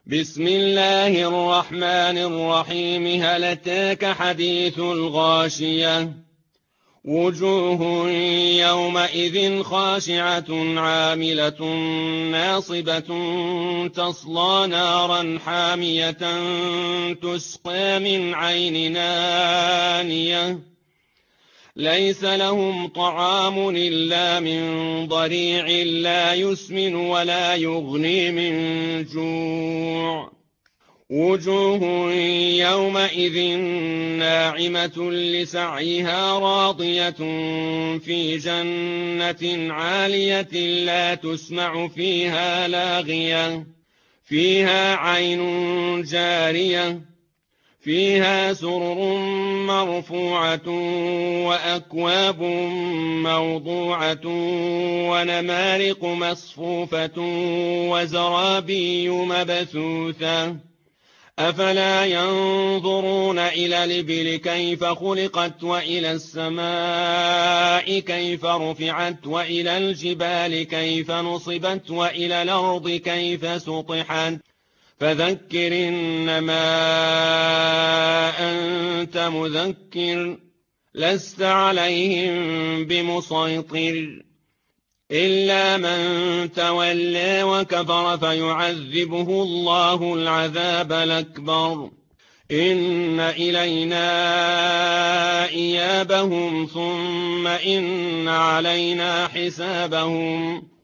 بسم الله الرحمن الرحيم. هل أتاك حديث الغاشية؟ وجوه يومئذ خاشعة عاملة ناصبة تصلى نارا حامية تسقى من عين آنية ليس لهم طعام إلا من ضريع لا يسمن ولا يغني من جوع. وجوه يومئذ ناعمة لسعيها راضية في جنة عالية لا تسمع فيها لاغية فيها عين جارية فيها سرر مرفوعة وأكواب موضوعة ونمارق مصفوفة وزرابي مبثوثة. أفلا ينظرون إلى الإبل كيف خلقت وإلى السماء كيف رفعت وإلى الجبال كيف نصبت وإلى الأرض كيف سطحت. فذكر إنما أنت مذكر لست عليهم بمسيطر إلا من تولى وكفر فيعذبه الله العذاب الأكبر. إن إلينا إيابهم ثم إن علينا حسابهم